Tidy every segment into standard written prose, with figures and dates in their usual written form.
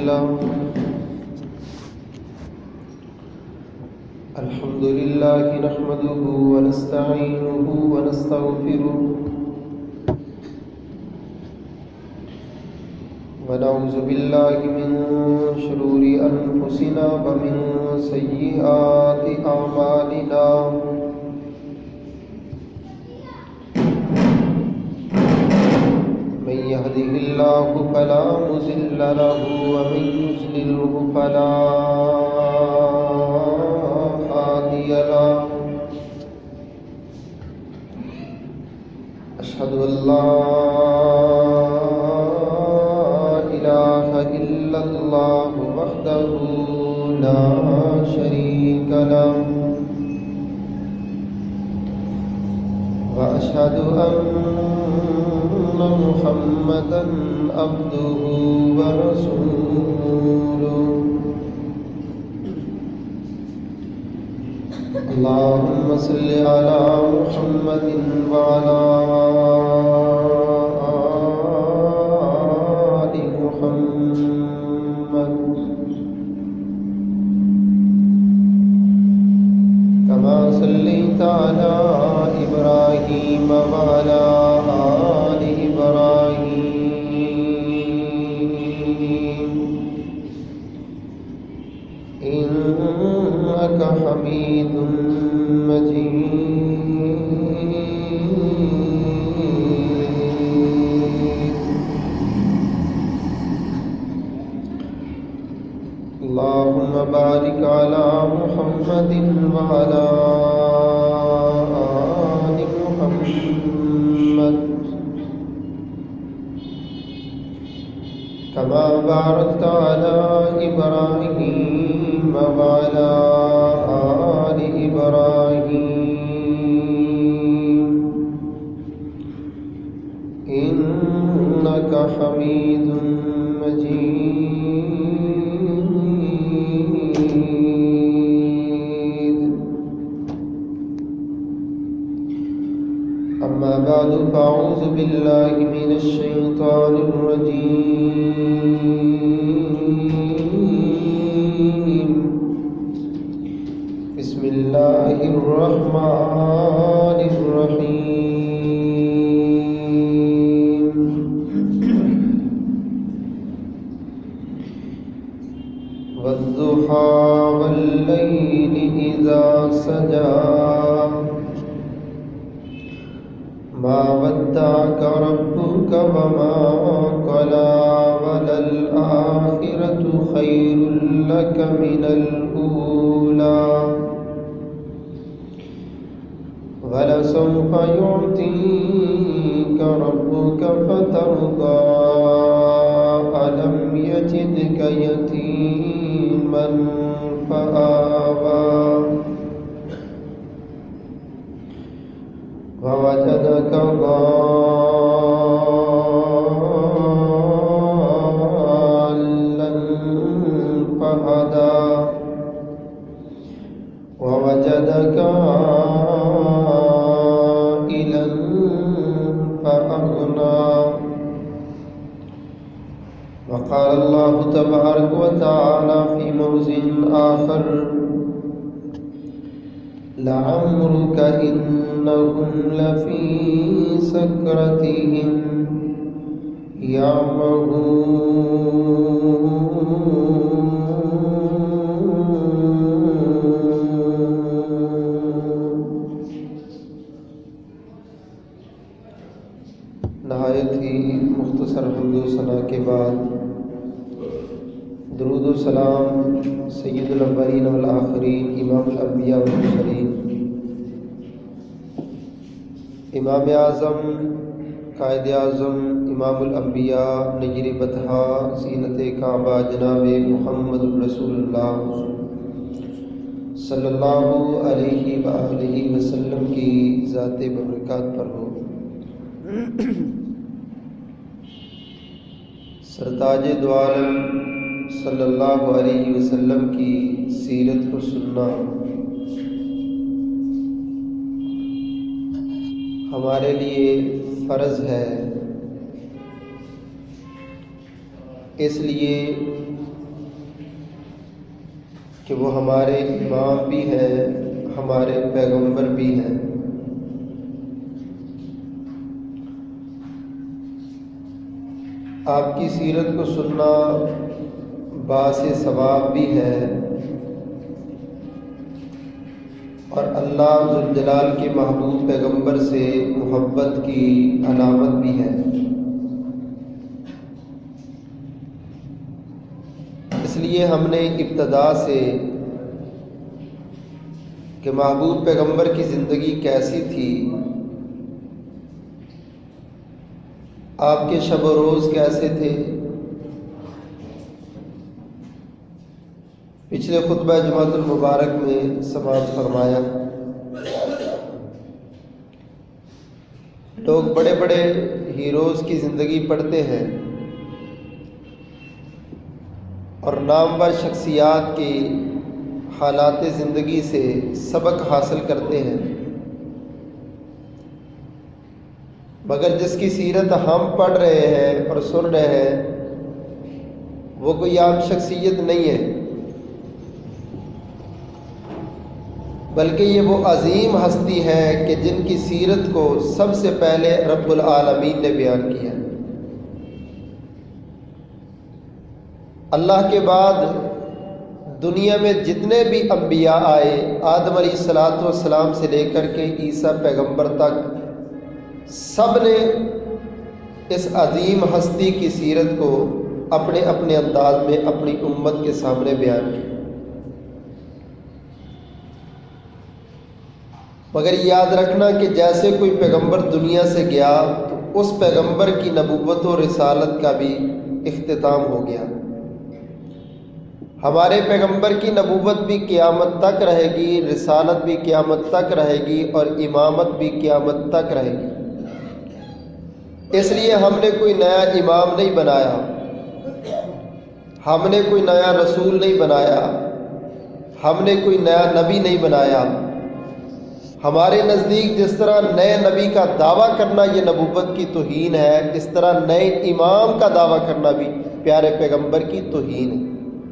له. الحمد لله نحمده ونستعينه ونستغفره ونعوذ بالله من شرور أنفسنا ومن سيئات أعمالنا. من يهده الله فلا مضل له ومن يضلله فلا هادي له. أشهد أن لا إله إلا الله وحده لا شريك له. وأشهد أن محمدًا عبده ورسوله. اللهم صل على محمد وعلى آل محمد كما صليت على إبراهيم وعلى آل إبراهيم إنك حميد مجيد. اللهم بارك على محمد وعلى آل محمد كما باركت على إبراهيم وعلى آل إبراهيم إنك حميد مجيد. أما بعد فأعوذ بالله من الشيطان الرجيم. بسم الله الرحمن الرحيم. والضحى والليل إذا سجى ما ودعك ربك وما قلى وللآخرة خير لك من الأولى ولسوف يعطيك ربك فترضى ألم يجدك يتيما فآوى ووجدك ضالا فهدى ووجدك عائلا فأغنى. وقال الله تبارك وتعالى في موضع آخر لعمرك إنهم لفي سكرتهم يعمهون. نہایت ہی مختصر حمد و ثنا کے بعد درود و سلام سید الاولین والآخرین امام الانبیاء والمرسلین امام اعظم قائد اعظم امام الانبیاء نیر بطحا زینت کعبہ جناب محمد رسول اللہ صلی اللہ علیہ وآلہ وسلم کی ذات برکات پر ہو. سرتاج دو عالم صلی اللہ علیہ وسلم کی سیرت کو سننا ہمارے لیے فرض ہے. اس لیے کہ وہ ہمارے امام بھی ہیں، ہمارے پیغمبر بھی ہیں۔ آپ کی سیرت کو سننا باعث ثواب بھی ہے اور اللہ ذوالجلال کے محبوب پیغمبر سے محبت کی علامت بھی ہے۔ اس لیے ہم نے ابتدا سے کہ محبوب پیغمبر کی زندگی کیسی تھی، آپ کے شب و روز کیسے تھے، پچھلے خطبہ جمعۃ المبارک میں سماعت فرمایا۔ لوگ بڑے بڑے ہیروز کی زندگی پڑھتے ہیں اور نامور شخصیات کی حالات زندگی سے سبق حاصل کرتے ہیں، مگر جس کی سیرت ہم پڑھ رہے ہیں اور سن رہے ہیں وہ کوئی عام شخصیت نہیں ہے، بلکہ یہ وہ عظیم ہستی ہے کہ جن کی سیرت کو سب سے پہلے رب العالمین نے بیان کیا۔ اللہ کے بعد دنیا میں جتنے بھی انبیاء آئے، آدم علیہ الصلوۃ والسلام سے لے کر کے عیسیٰ پیغمبر تک، سب نے اس عظیم ہستی کی سیرت کو اپنے اپنے انداز میں اپنی امت کے سامنے بیان کیا۔ مگر یاد رکھنا کہ جیسے کوئی پیغمبر دنیا سے گیا تو اس پیغمبر کی نبوت و رسالت کا بھی اختتام ہو گیا۔ ہمارے پیغمبر کی نبوت بھی قیامت تک رہے گی، رسالت بھی قیامت تک رہے گی اور امامت بھی قیامت تک رہے گی۔ اس لیے ہم نے کوئی نیا امام نہیں بنایا، ہم نے کوئی نیا رسول نہیں بنایا، ہم نے کوئی نیا نبی نہیں بنایا۔ ہمارے نزدیک جس طرح نئے نبی کا دعویٰ کرنا یہ نبوت کی توہین ہے، اس طرح نئے امام کا دعویٰ کرنا بھی پیارے پیغمبر کی توہین ہے۔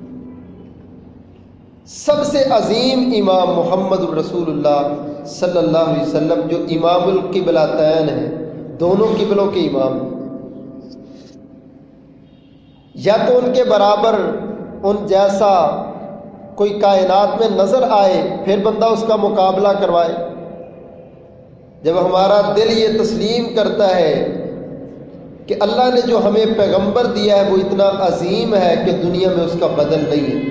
سب سے عظیم امام محمد الرسول اللہ صلی اللہ علیہ وسلم جو امام القبلتین ہیں، دونوں قبلوں کے امام ہیں، یا تو ان کے برابر ان جیسا کوئی کائنات میں نظر آئے پھر بندہ اس کا مقابلہ کروائے۔ جب ہمارا دل یہ تسلیم کرتا ہے کہ اللہ نے جو ہمیں پیغمبر دیا ہے وہ اتنا عظیم ہے کہ دنیا میں اس کا بدل نہیں ہے،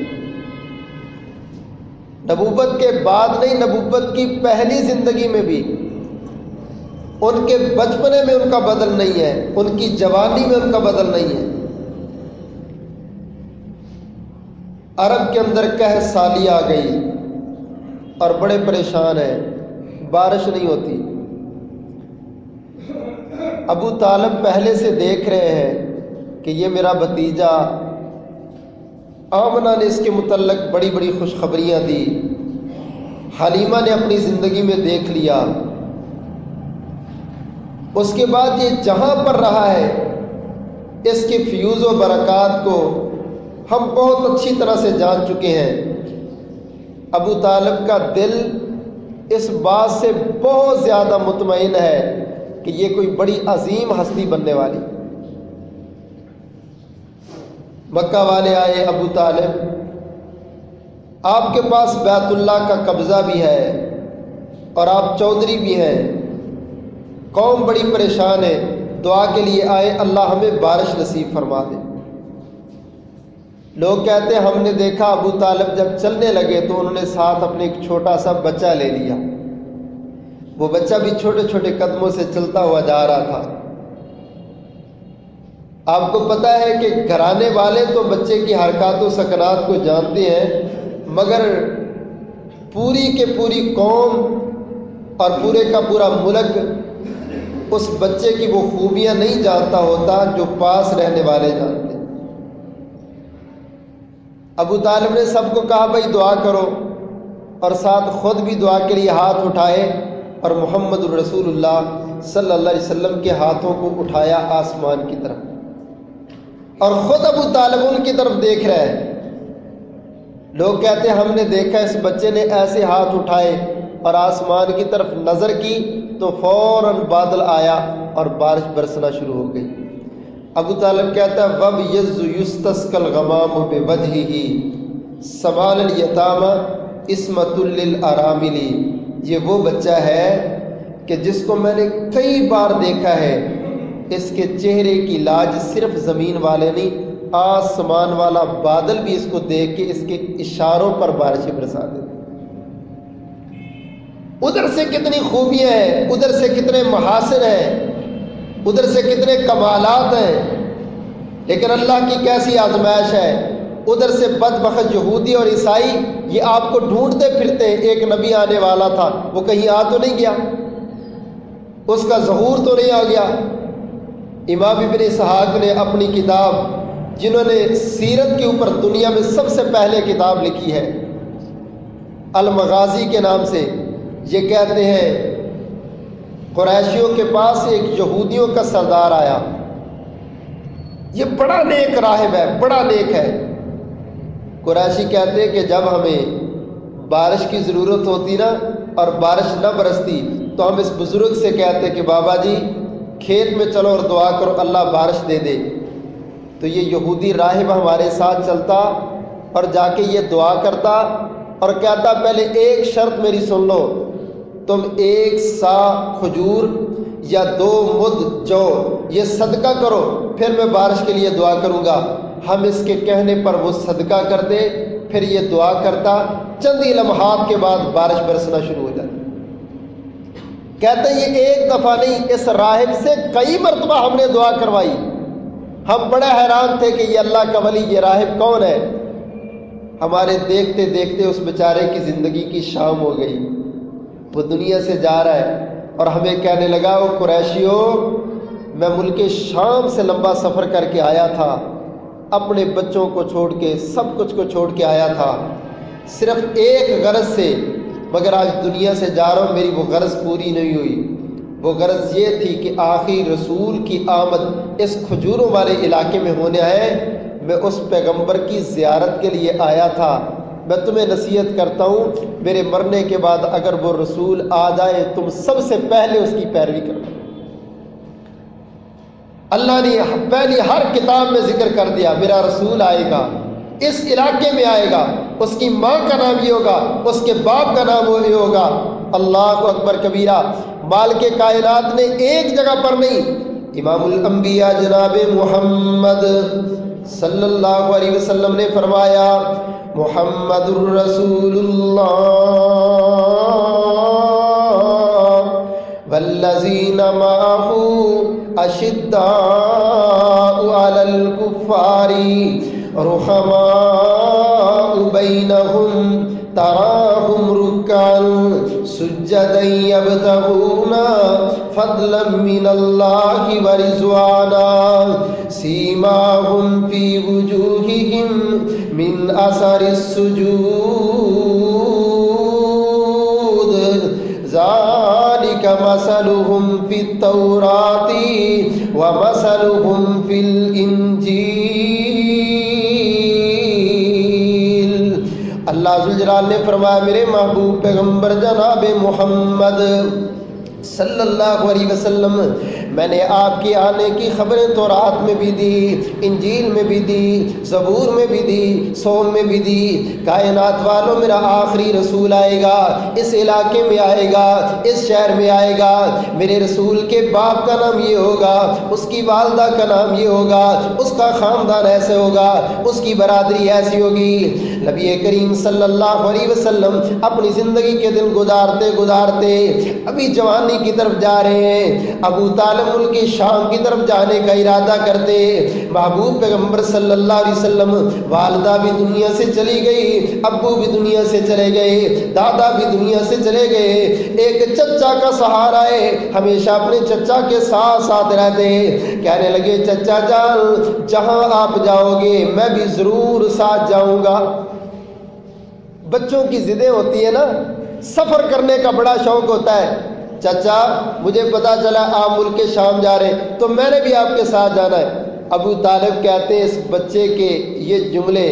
نبوت کے بعد نہیں، نبوت کی پہلی زندگی میں بھی، ان کے بچپنے میں ان کا بدل نہیں ہے، ان کی جوانی میں ان کا بدل نہیں ہے۔ عرب کے اندر قحط سالی آ گئی اور بڑے پریشان ہیں، بارش نہیں ہوتی۔ ابو طالب پہلے سے دیکھ رہے ہیں کہ یہ میرا بھتیجا، آمنہ نے اس کے متعلق بڑی بڑی خوشخبریاں دی، حلیمہ نے اپنی زندگی میں دیکھ لیا۔ اس کے بعد یہ جہاں پر رہا ہے اس کے فیوز و برکات کو ہم بہت اچھی طرح سے جان چکے ہیں۔ ابو طالب کا دل اس بات سے بہت زیادہ مطمئن ہے کہ یہ کوئی بڑی عظیم ہستی بننے والی۔ مکہ والے آئے، ابو طالب آپ کے پاس بیت اللہ کا قبضہ بھی ہے اور آپ چودھری بھی ہیں، قوم بڑی پریشان ہے، دعا کے لیے آئے، اللہ ہمیں بارش نصیب فرما دے۔ لوگ کہتے ہیں ہم نے دیکھا ابو طالب جب چلنے لگے تو انہوں نے ساتھ اپنے ایک چھوٹا سا بچہ لے لیا، وہ بچہ بھی چھوٹے چھوٹے قدموں سے چلتا ہوا جا رہا تھا۔ آپ کو پتہ ہے کہ گھرانے والے تو بچے کی حرکات و سکنات کو جانتے ہیں، مگر پوری کے پوری قوم اور پورے کا پورا ملک اس بچے کی وہ خوبیاں نہیں جانتا ہوتا جو پاس رہنے والے جانتے۔ ابو طالب نے سب کو کہا بھائی دعا کرو، اور ساتھ خود بھی دعا کے لیے ہاتھ اٹھائے اور محمد الرسول اللہ صلی اللہ علیہ وسلم کے ہاتھوں کو اٹھایا آسمان کی طرف، اور خود ابو طالب ان کی طرف دیکھ رہے ہیں۔ لوگ کہتے ہیں ہم نے دیکھا اس بچے نے ایسے ہاتھ اٹھائے اور آسمان کی طرف نظر کی تو فوراً بادل آیا اور بارش برسنا شروع ہو گئی۔ ابو طالب کہتا ہے وب یستسقى الغمام بوجهه سمال الیتامى عصمۃ للارامل، یہ وہ بچہ ہے کہ جس کو میں نے کئی بار دیکھا ہے، اس کے چہرے کی لاج صرف زمین والے نہیں، آسمان والا بادل بھی اس کو دیکھ کے اس کے اشاروں پر بارشیں برسا دیتے۔ ادھر سے کتنی خوبیاں ہیں، ادھر سے کتنے محاسن ہیں، ادھر سے کتنے کمالات ہیں، لیکن اللہ کی کیسی آزمائش ہے۔ ادھر سے بدبخت یہودی اور عیسائی یہ آپ کو ڈھونڈتے پھرتے ہیں، ایک نبی آنے والا تھا، وہ کہیں آ تو نہیں گیا، اس کا ظہور تو نہیں آ گیا۔ امام ابن اسحاق نے اپنی کتاب، جنہوں نے سیرت کے اوپر دنیا میں سب سے پہلے کتاب لکھی ہے، المغازی کے نام سے، یہ کہتے ہیں قریشیوں کے پاس ایک یہودیوں کا سردار آیا، یہ بڑا نیک راہب ہے، بڑا نیک ہے۔ قریشی کہتے ہیں کہ جب ہمیں بارش کی ضرورت ہوتی نا اور بارش نہ برستی تو ہم اس بزرگ سے کہتے کہ بابا جی کھیت میں چلو اور دعا کرو اللہ بارش دے دے۔ تو یہ یہودی راہب ہمارے ساتھ چلتا اور جا کے یہ دعا کرتا اور کہتا پہلے ایک شرط میری سن لو، تم 1 سا کھجور یا 2 مد جو یہ صدقہ کرو، پھر میں بارش کے لیے دعا کروں گا۔ ہم اس کے کہنے پر وہ صدقہ کرتے، پھر یہ دعا کرتا، چند ہی لمحات کے بعد بارش برسنا شروع ہو جاتی۔ کہتے ہیں یہ ایک دفعہ نہیں، اس راہب سے کئی مرتبہ ہم نے دعا کروائی۔ ہم بڑے حیران تھے کہ یہ اللہ کا ولی، یہ راہب کون ہے؟ ہمارے دیکھتے دیکھتے اس بیچارے کی زندگی کی شام ہو گئی، وہ دنیا سے جا رہا ہے اور ہمیں کہنے لگا وہ قریشیو، میں ملک شام سے لمبا سفر کر کے آیا تھا، اپنے بچوں کو چھوڑ کے سب کچھ کو چھوڑ کے آیا تھا صرف ایک غرض سے، مگر آج دنیا سے جا رہا ہوں، میری وہ غرض پوری نہیں ہوئی۔ وہ غرض یہ تھی کہ آخری رسول کی آمد اس کھجوروں والے علاقے میں ہونے ہے، میں اس پیغمبر کی زیارت کے لیے آیا تھا۔ میں تمہیں نصیحت کرتا ہوں میرے مرنے کے بعد اگر وہ رسول آ جائے تم سب سے پہلے اس کی پیروی کرنا۔ اللہ نے پہلی ہر کتاب میں ذکر کر دیا میرا رسول آئے گا، اس علاقے میں آئے گا، اس کی ماں کا نام یہ ہوگا، اس کے باپ کا نام یہ ہوگا۔ اللہ اکبر کبیرہ۔ مالک کائنات نے ایک جگہ پر نہیں، امام الانبیاء جناب محمد صلی اللہ علیہ وسلم نے فرمایا محمد الرسول اللہ والذین معہ اشداء علی الکفار رحماء بینہم تراہم رکعا سجدا یبتغون فضلا من اللہ ورضوانا سیماہم فی وجوہہم من اثر السجود ذالک مثلہم فی التوراۃ ومثلہم فی الانجیل۔ اللہ ذوالجلال نے فرمایا میرے محبوب پیغمبر جناب محمد صلی اللہ علیہ وسلم، میں نے آپ کے آنے کی خبریں تورات میں بھی دی، انجیل میں بھی دی، زبور میں بھی دی، صوم میں بھی دی۔ کائنات والوں میرا آخری رسول آئے گا، اس علاقے میں آئے گا، اس شہر میں آئے گا، میرے رسول کے باپ کا نام یہ ہوگا، اس کی والدہ کا نام یہ ہوگا، اس کا خاندان ایسے ہوگا، اس کی برادری ایسی ہوگی۔ نبی کریم صلی اللہ علیہ وسلم اپنی زندگی کے دن گزارتے گزارتے ابھی جوانی کی طرف جا رہے ہیں، ابو طالب ملک شام کی طرف جانے کا ارادہ کرتے، محبوب پیغمبر صلی اللہ علیہ وسلم والدہ بھی دنیا سے چلی گئی، ابو بھی دنیا سے چلے گئے، دادا بھی دنیا سے چلے گئے، ایک چچا کا سہارا ہے، ہمیشہ اپنے چچا کے ساتھ ساتھ رہتے، کہنے لگے چچا جان جہاں آپ جاؤ گے میں بھی ضرور ساتھ جاؤں گا۔ بچوں کی ضدیں ہوتی ہے نا، سفر کرنے کا بڑا شوق ہوتا ہے، چچا مجھے پتا چلا آپ ملک شام جا رہے ہیں تو میں نے بھی آپ کے ساتھ جانا ہے۔ ابو طالب کہتے ہیں اس بچے کے یہ جملے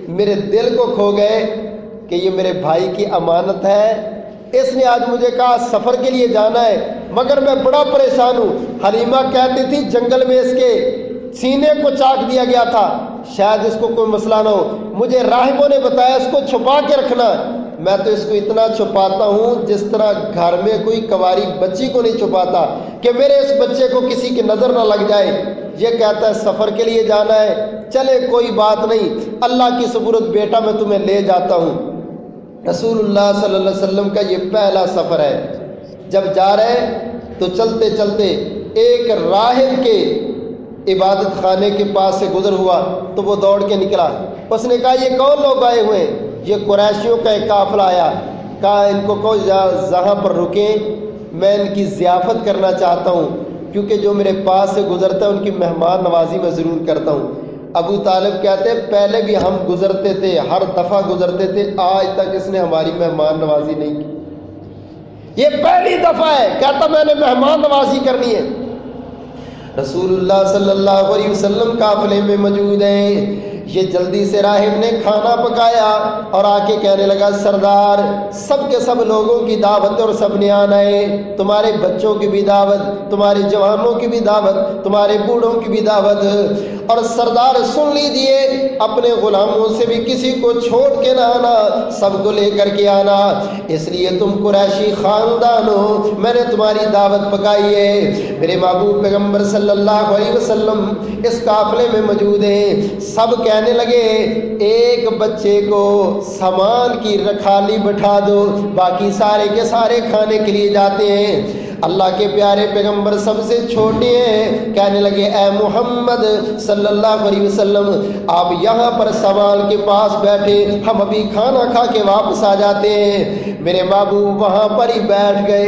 میرے دل کو کھو گئے کہ یہ میرے بھائی کی امانت ہے، اس نے آج مجھے کہا سفر کے لیے جانا ہے، مگر میں بڑا پریشان ہوں۔ حلیمہ کہتی تھی جنگل میں اس کے سینے کو چاک دیا گیا تھا، شاید اس کو کوئی مسئلہ نہ ہو، مجھے راہبوں نے بتایا اس کو چھپا کے رکھنا۔ میں تو اس کو اتنا چھپاتا ہوں جس طرح گھر میں کوئی کنواری بچی کو نہیں چھپاتا کہ میرے اس بچے کو کسی کی نظر نہ لگ جائے۔ یہ کہتا ہے سفر کے لیے جانا ہے، چلے کوئی بات نہیں، اللہ کی سبورت بیٹا میں تمہیں لے جاتا ہوں۔ رسول اللہ صلی اللہ علیہ وسلم کا یہ پہلا سفر ہے۔ جب جا رہے تو چلتے چلتے ایک راہب کے عبادت خانے کے پاس سے گزر ہوا تو وہ دوڑ کے نکلا، اس نے کہا یہ کون لوگ آئے ہوئے ہیں؟ یہ قریشیوں کا ایک قافلہ آیا، کہا ان کو کہو جہاں پر رکیں، میں ان کی ضیافت کرنا چاہتا ہوں، کیونکہ جو میرے پاس سے گزرتا ہے ان کی مہمان نوازی میں ضرور کرتا ہوں۔ ابو طالب کہتے ہیں پہلے بھی ہم گزرتے تھے، ہر دفعہ گزرتے تھے، آج تک اس نے ہماری مہمان نوازی نہیں کی، یہ پہلی دفعہ ہے، کہتا میں نے مہمان نوازی کرنی ہے۔ رسول اللہ صلی اللہ علیہ وسلم قافلے میں موجود ہیں، یہ جلدی سے راہب نے کھانا پکایا اور آ کے کہنے لگا سردار سب کے سب لوگوں کی دعوت اور سب نے آنا ہے، تمہارے بچوں کی بھی دعوت، تمہارے جوانوں کی بھی دعوت، تمہارے بوڑھوں کی بھی دعوت، اور سردار سن لیجیے اپنے غلاموں سے بھی کسی کو چھوڑ کے نہ آنا، سب کو لے کر کے آنا، اس لیے تم قریشی خاندان ہو، میں نے تمہاری دعوت پکائی ہے۔ میرے محبوب پیغمبر صلی اللہ علیہ وسلم اس قافلے میں موجود ہیں، سب کہنے لگے ایک بچے کو سامان کی رکھالی بٹھا دو، باقی سارے کے سارے کھانے کے لیے جاتے ہیں۔ اللہ کے پیارے پیغمبر سب سے چھوٹے ہیں، کہنے لگے اے محمد صلی اللہ علیہ وسلم آپ یہاں پر سامان کے پاس بیٹھے، ہم ابھی کھانا کھا کے واپس آ جاتے ہیں۔ میرے محبوب وہاں پر ہی بیٹھ گئے۔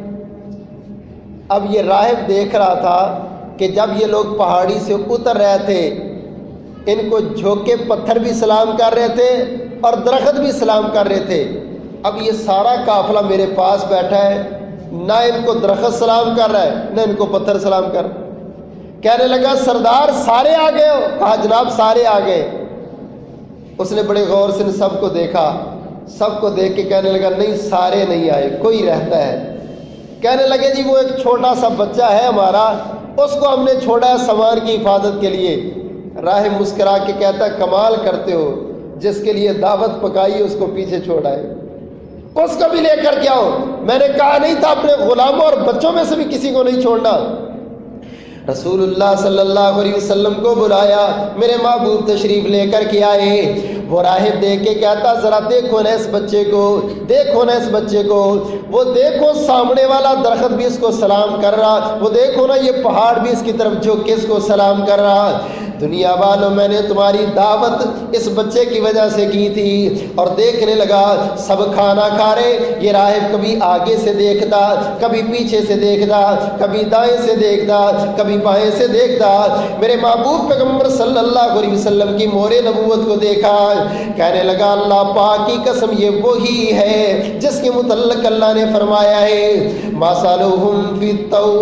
اب یہ راہب دیکھ رہا تھا کہ جب یہ لوگ پہاڑی سے اتر رہے تھے ان کو جھوکے پتھر بھی سلام کر رہے تھے اور درخت بھی سلام کر رہے تھے، اب یہ سارا قافلہ میرے پاس بیٹھا ہے، نہ ان کو درخت سلام کر رہا ہے نہ ان کو پتھر سلام کر۔ کہنے لگا سردار سارے آ گئے ہو؟ کہا جناب سارے آ گئے۔ اس نے بڑے غور سے سب کو دیکھا، سب کو دیکھ کے کہنے لگا نہیں سارے نہیں آئے، کوئی رہتا ہے۔ کہنے لگے جی وہ ایک چھوٹا سا بچہ ہے ہمارا، اس کو ہم نے چھوڑا ہے سامان کی حفاظت کے لیے۔ راہب مسکرا کے کہتا کمال کرتے ہو، جس کے لیے دعوت پکائی اس کو پیچھے چھوڑا ہے، اس کو بھی لے کر کے آؤ، میں نے کہا نہیں تھا اپنے غلاموں اور بچوں میں سے بھی کسی کو نہیں چھوڑنا۔ رسول اللہ صلی اللہ علیہ وسلم کو بلایا، میرے محبوب تشریف لے کر کے آئے۔ وہ راہب دیکھ کے کہتا ذرا دیکھو نا اس بچے کو، دیکھو نا اس بچے کو، وہ دیکھو سامنے والا درخت بھی اس کو سلام کر رہا، وہ دیکھو نا یہ پہاڑ بھی اس کی طرف جھک کے اس کو سلام کر رہا۔ دنیا والوں میں نے تمہاری دعوت اس بچے کی وجہ سے کی تھی۔ اور دیکھنے لگا سب کھانا کھا رہے، یہ راہب کبھی آگے سے دیکھتا، کبھی پیچھے سے دیکھتا، کبھی دائیں سے دیکھتا، کبھی بائیں سے دیکھتا۔ میرے محبوب پیغمبر صلی اللہ علیہ وسلم کی مہر نبوت کو دیکھا، کہنے لگا اللہ پاک کی قسم یہ وہی ہے جس کے متعلق اللہ نے فرمایا ہے مَثَلُهُمْ فِي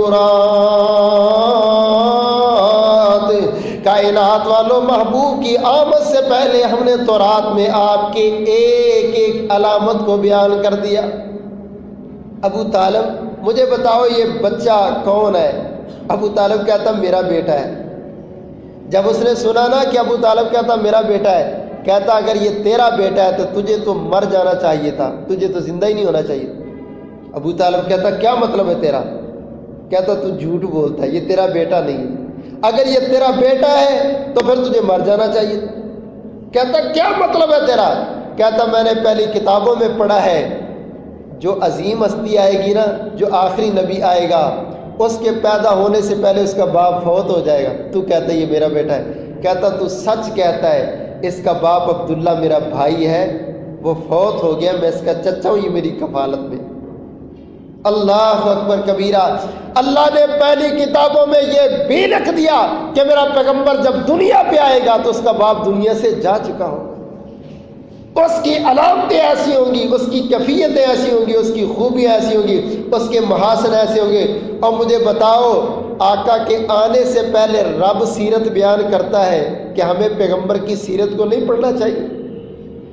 التَّوْرَاتِ۔ کائنات والوں محبوب کی آمد سے پہلے ہم نے تورات میں آپ کے ایک ایک علامت کو بیان کر دیا۔ ابو طالب مجھے بتاؤ یہ بچہ کون ہے؟ ابو طالب کہتا میرا بیٹا ہے۔ جب اس نے سنا نا کہ ابو طالب کہتا میرا بیٹا ہے، کہتا اگر یہ تیرا بیٹا ہے تو تجھے تو مر جانا چاہیے تھا، تجھے تو زندہ ہی نہیں ہونا چاہیے۔ ابو طالب کہتا کیا مطلب ہے تیرا؟ کہتا تو جھوٹ بولتا ہے، یہ تیرا بیٹا نہیں ہے، اگر یہ تیرا بیٹا ہے تو پھر تجھے مر جانا چاہیے تھا۔ کہتا کیا مطلب ہے تیرا؟ کہتا میں نے پہلی کتابوں میں پڑھا ہے جو عظیم ہستی آئے گی نا، جو آخری نبی آئے گا، اس کے پیدا ہونے سے پہلے اس کا باپ فوت ہو جائے گا، تو کہتا یہ میرا بیٹا ہے۔ کہتا تو سچ کہتا ہے، اس کا باپ عبداللہ میرا بھائی ہے، وہ فوت ہو گیا، میں اس کا چچا ہوں، یہ میری کفالت میں۔ اللہ اکبر کبیرہ، اللہ نے پہلی کتابوں میں یہ بھی لکھ دیا کہ میرا پیغمبر جب دنیا پہ آئے گا تو اس کا باپ دنیا سے جا چکا ہوگا، اس کی علامتیں ایسی ہوں گی، اس کی کیفیتیں ایسی ہوں گی، اس کی خوبیاں ایسی ہوں گی، اس کے محاسن ایسے ہوں گے۔ اور مجھے بتاؤ آقا کے آنے سے پہلے رب سیرت بیان کرتا ہے کہ ہمیں پیغمبر کی سیرت کو نہیں پڑھنا چاہیے؟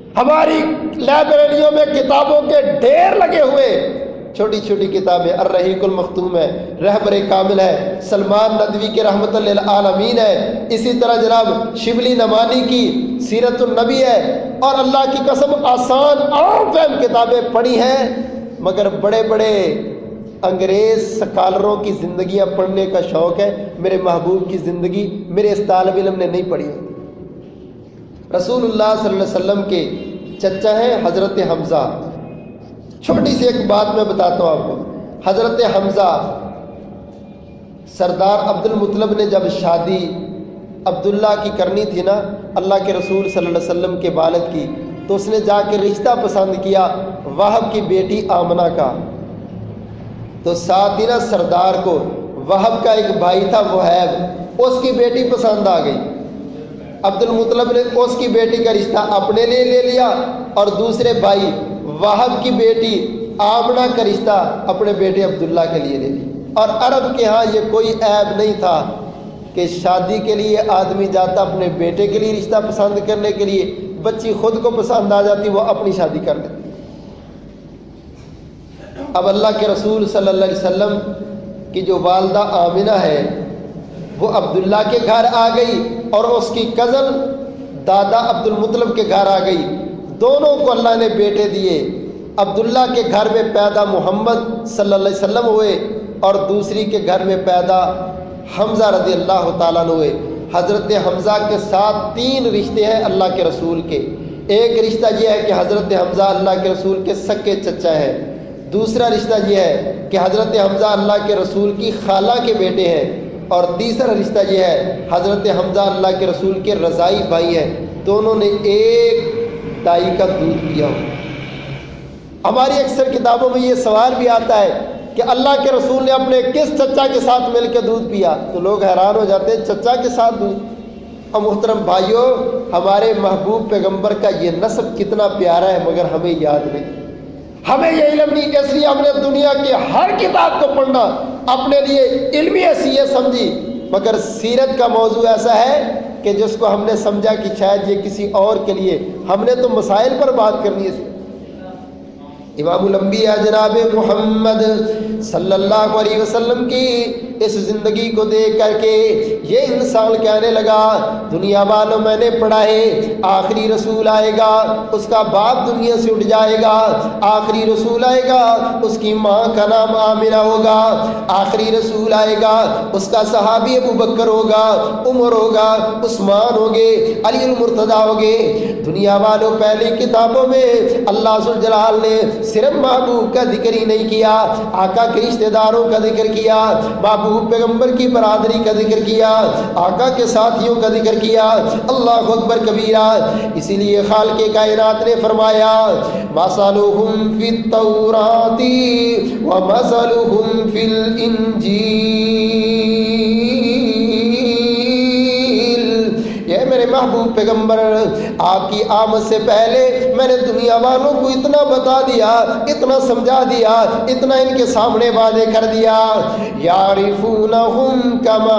ہماری لائبریریوں میں کتابوں کے ڈھیر لگے ہوئے، چھوٹی چھوٹی کتابیں، الرحیق المختوم ہے، رہبر کامل ہے، سلمان ندوی کے رحمت للعالمین ہے، اسی طرح جناب شبلی نمانی کی سیرت النبی ہے، اور اللہ کی قسم آسان عام فہم کتابیں پڑھی ہیں، مگر بڑے بڑے انگریز سکالروں کی زندگیاں پڑھنے کا شوق ہے، میرے محبوب کی زندگی میرے اس طالب علم نے نہیں پڑھی ہوتی۔ رسول اللہ صلی اللہ علیہ وسلم کے چچا ہیں حضرت حمزہ۔ چھوٹی سی ایک بات میں بتاتا ہوں آپ کو، حضرت حمزہ سردار عبد المطلب نے جب شادی عبداللہ کی کرنی تھی نا، اللہ کے رسول صلی اللہ علیہ وسلم کے والد کی، تو اس نے جا کے رشتہ پسند کیا وہب کی بیٹی آمنہ کا۔ تو ساتھ ہی نا سردار کو وہب کا ایک بھائی تھا وہیب، اس کی بیٹی پسند آ گئی۔ عبد المطلب نے اس کی بیٹی کا رشتہ اپنے لیے لے لیا، اور دوسرے بھائی وہب کی بیٹی آمنہ کا رشتہ اپنے بیٹے عبداللہ کے لیے لے لیا۔ اور عرب کے ہاں یہ کوئی عیب نہیں تھا کہ شادی کے لیے آدمی جاتا اپنے بیٹے کے لیے رشتہ پسند کرنے کے لیے، بچی خود کو پسند آ جاتی وہ اپنی شادی کر لیتی۔ اب اللہ کے رسول صلی اللہ علیہ وسلم کی جو والدہ آمنہ ہے وہ عبداللہ کے گھر آ گئی، اور اس کی کزن دادا عبد المطلب کے گھر آ گئی۔ دونوں کو اللہ نے بیٹے دیے۔ عبداللہ کے گھر میں پیدا محمد صلی اللہ علیہ وسلم ہوئے، اور دوسری کے گھر میں پیدا حمزہ رضی اللہ تعالیٰ عنہ ہوئے۔ حضرت حمزہ کے ساتھ 3 رشتے ہیں اللہ کے رسول کے۔ ایک رشتہ یہ ہے کہ حضرت حمزہ اللہ کے رسول کے سکے چچا ہیں، دوسرا رشتہ یہ ہے کہ حضرت حمزہ اللہ کے رسول کی خالہ کے بیٹے ہیں، اور تیسرا رشتہ یہ ہے حضرت حمزہ اللہ کے رسول کے رضائی بھائی ہیں، دونوں نے ایک دائی کا دودھ پیا ہو۔ ہماری اکثر کتابوں میں یہ سوال بھی آتا ہے کہ اللہ کے رسول نے اپنے کس چچا کے ساتھ مل کے دودھ پیا، تو لوگ حیران ہو جاتے ہیں چچا کے ساتھ دودھ۔ اور محترم بھائیوں، ہمارے محبوب پیغمبر کا یہ نسب کتنا پیارا ہے، مگر ہمیں یاد نہیں۔ ہمیں یہ علم نہیں، اس لیے ہم نے دنیا کی ہر کتاب کو پڑھنا اپنے لیے علمی حیثیت سمجھی، مگر سیرت کا موضوع ایسا ہے کہ جس کو ہم نے سمجھا کہ شاید یہ کسی اور کے لیے، ہم نے تو مسائل پر بات کرنی ہے۔ امام الانبیاء جناب محمد صلی اللہ علیہ وسلم کی اس زندگی کو دیکھ کر کے یہ انسان کہنے لگا، دنیا والوں میں نے پڑھا ہے آخری رسول آئے گا، اس کا باپ دنیا سے اٹھ جائے گا، آخری رسول آئے گا، اس کی ماں کا نام آمنہ ہوگا، آخری رسول آئے گا، اس کا صحابی ابو بکر ہوگا، عمر ہوگا، عثمان ہوگے، علی المرتضیٰ ہوگے۔ دنیا والوں پہلی کتابوں میں اللہ ذوالجلال نے صرف محبوب کا ذکر ہی نہیں کیا، آقا کے رشتہ داروں کا ذکر کیا، محبوب پیغمبر کی برادری کا ذکر کیا، آقا کے ساتھیوں کا ذکر کیا۔ اللہ اکبر کبیرہ۔ اسی لیے خالق کائنات نے فرمایا، مثلهم فی التوراۃ ومثلهم فی الانجیل۔ یہ میرے محبوب پیغمبر آپ کی آمد سے پہلے میں نے دنیا والوں کو اتنا بتا دیا، اتنا سمجھا دیا، اتنا ان کے سامنے واضح کر دیا، یعرفونہم کما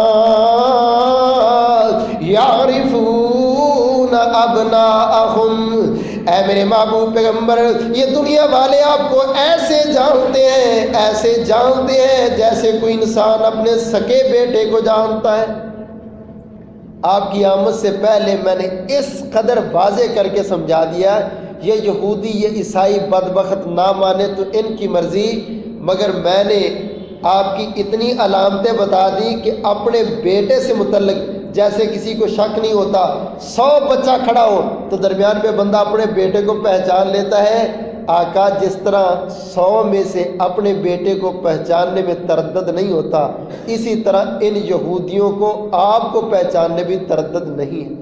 یعرفون ابناءہم۔ اے میرے محبوب پیغمبر، یہ دنیا والے آپ کو ایسے جانتے ہیں، ایسے جانتے ہیں جیسے کوئی انسان اپنے سکے بیٹے کو جانتا ہے۔ آپ کی آمد سے پہلے میں نے اس قدر واضح کر کے سمجھا دیا، یہ یہودی یہ عیسائی بدبخت نہ مانے تو ان کی مرضی، مگر میں نے آپ کی اتنی علامتیں بتا دی کہ اپنے بیٹے سے متعلق جیسے کسی کو شک نہیں ہوتا، 100 بچہ کھڑا ہو تو درمیان پہ بندہ اپنے بیٹے کو پہچان لیتا ہے، آقا جس طرح 100 میں سے اپنے بیٹے کو پہچاننے میں تردد نہیں ہوتا، اسی طرح ان یہودیوں کو آپ کو پہچاننے بھی تردد نہیں ہے۔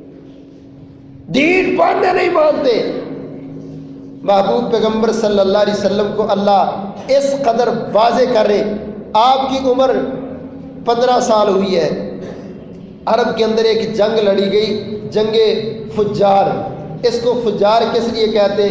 دین پڑھنے نہیں مانتے۔ محبوب پیغمبر صلی اللہ علیہ وسلم کو اللہ اس قدر واضح کر رہے، آپ کی عمر 15 سال ہوئی ہے، عرب کے اندر ایک جنگ لڑی گئی، جنگ فجار۔ اس کو فجار کس لیے کہتے؟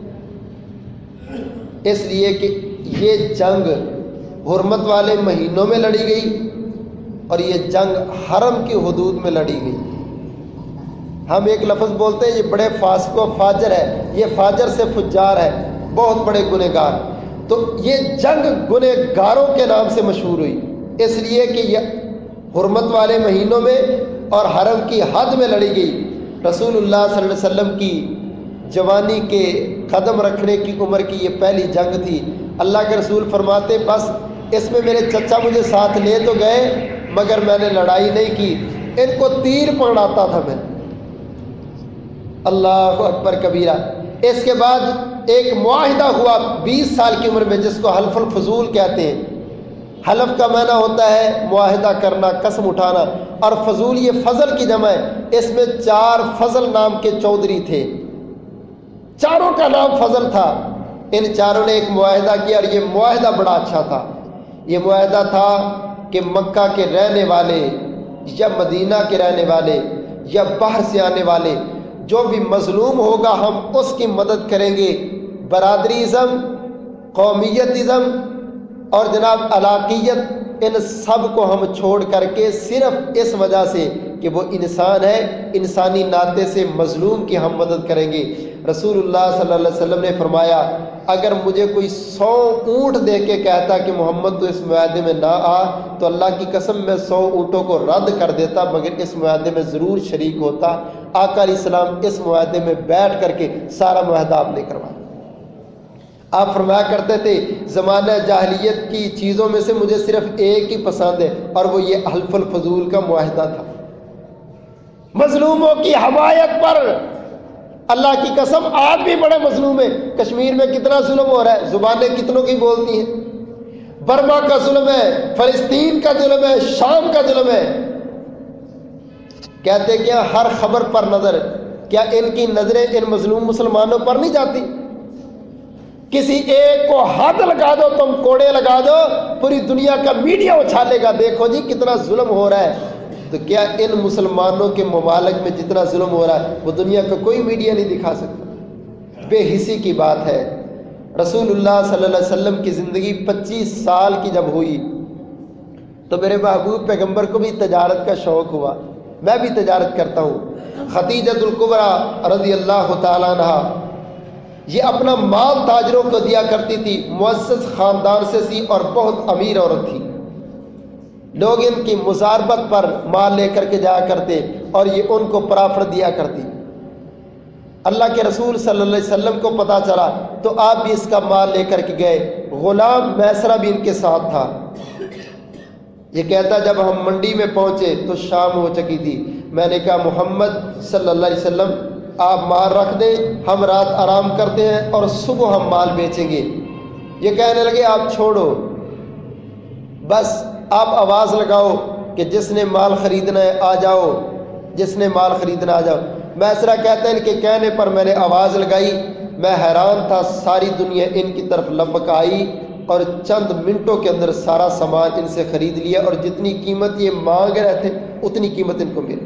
اس لیے کہ یہ جنگ حرمت والے مہینوں میں لڑی گئی، اور یہ جنگ حرم کی حدود میں لڑی گئی۔ ہم ایک لفظ بولتے ہیں یہ بڑے فاسق و فاجر ہے، یہ فاجر سے فجار ہے، بہت بڑے گنہگار. تو یہ جنگ گنہگاروں کے نام سے مشہور ہوئی، اس لیے کہ یہ حرمت والے مہینوں میں اور حرم کی حد میں لڑی گئی. رسول اللہ صلی اللہ علیہ وسلم کی جوانی کے قدم رکھنے کی عمر کی یہ پہلی جنگ تھی. اللہ کے رسول فرماتے بس اس میں میرے چچا مجھے ساتھ لے تو گئے مگر میں نے لڑائی نہیں کی، ان کو تیر پکڑاتا تھا میں. اللہ اکبر کبیرہ. اس کے بعد ایک معاہدہ ہوا 20 سال کی عمر میں جس کو حلف الفضول کہتے ہیں. حلف کا معنی ہوتا ہے معاہدہ کرنا، قسم اٹھانا، اور فضول یہ فضل کی جمع ہے. اس میں 4 فضل نام کے چودھری تھے، چاروں کا نام فضل تھا. ان چاروں نے ایک معاہدہ کیا اور یہ معاہدہ بڑا اچھا تھا. یہ معاہدہ تھا کہ مکہ کے رہنے والے یا مدینہ کے رہنے والے یا باہر سے آنے والے جو بھی مظلوم ہوگا ہم اس کی مدد کریں گے. برادری ازم، قومیت ازم اور جناب علاقیت، ان سب کو ہم چھوڑ کر کے صرف اس وجہ سے کہ وہ انسان ہے، انسانی ناطے سے مظلوم کی ہم مدد کریں گے. رسول اللہ صلی اللہ علیہ وسلم نے فرمایا اگر مجھے کوئی 100 اونٹ دے کے کہتا کہ محمد تو اس معاہدے میں نہ آ تو اللہ کی قسم میں 100 اونٹوں کو رد کر دیتا، مگر اس معاہدے میں ضرور شریک ہوتا. آقا علیہ السلام اس معاہدے میں بیٹھ کر کے سارا معاہدہ آپ نے کروایا. آپ فرمایا کرتے تھے زمانہ جاہلیت کی چیزوں میں سے مجھے صرف ایک ہی پسند ہے اور وہ یہ حلف الفضول کا معاہدہ تھا. مظلوموں کی حمایت پر اللہ کی قسم آج بھی بڑے مظلوم ہیں. کشمیر میں کتنا ظلم ہو رہا ہے، زبانیں کتنوں کی بولتی ہیں. برما کا ظلم ہے، فلسطین کا ظلم ہے، شام کا ظلم ہے. کہتے کیا ہر خبر پر نظر، کیا ان کی نظریں ان مظلوم مسلمانوں پر نہیں جاتی؟ کسی ایک کو ہاتھ لگا دو، تم کوڑے لگا دو، پوری دنیا کا میڈیا اچھالے گا دیکھو جی کتنا ظلم ہو رہا ہے. تو کیا ان مسلمانوں کے ممالک میں جتنا ظلم ہو رہا ہے وہ دنیا کا کوئی میڈیا نہیں دکھا سکتا؟ بے حسی کی بات ہے. رسول اللہ صلی اللہ علیہ وسلم کی زندگی 25 سال کی جب ہوئی تو میرے محبوب پیغمبر کو بھی تجارت کا شوق ہوا. میں بھی تجارت کرتا ہوں. خدیجۃ الکبریٰ رضی اللہ تعالیٰ عنہ یہ اپنا مال تاجروں کو دیا کرتی تھی، معزز خاندان سے تھی اور بہت امیر عورت تھی. لوگ ان کی مزاربت پر مال لے کر کے جایا کرتے اور یہ ان کو پرافٹ دیا کرتی. اللہ کے رسول صلی اللہ علیہ وسلم کو پتہ چلا تو آپ بھی اس کا مال لے کر کے گئے. غلام میسرہ بھی ان کے ساتھ تھا. یہ کہتا جب ہم منڈی میں پہنچے تو شام ہو چکی تھی. میں نے کہا محمد صلی اللہ علیہ وسلم آپ مال رکھ دیں، ہم رات آرام کرتے ہیں اور صبح ہم مال بیچیں گے. یہ کہنے لگے آپ چھوڑو، بس آپ آواز لگاؤ کہ جس نے مال خریدنا ہے آ جاؤ، جس نے مال خریدنا آ جاؤ. میسرہ کہتے ہیں ان کے کہنے پر میں نے آواز لگائی. میں حیران تھا، ساری دنیا ان کی طرف لپک آئی اور چند منٹوں کے اندر سارا سامان ان سے خرید لیا اور جتنی قیمت یہ مانگ رہے تھے اتنی قیمت ان کو مل.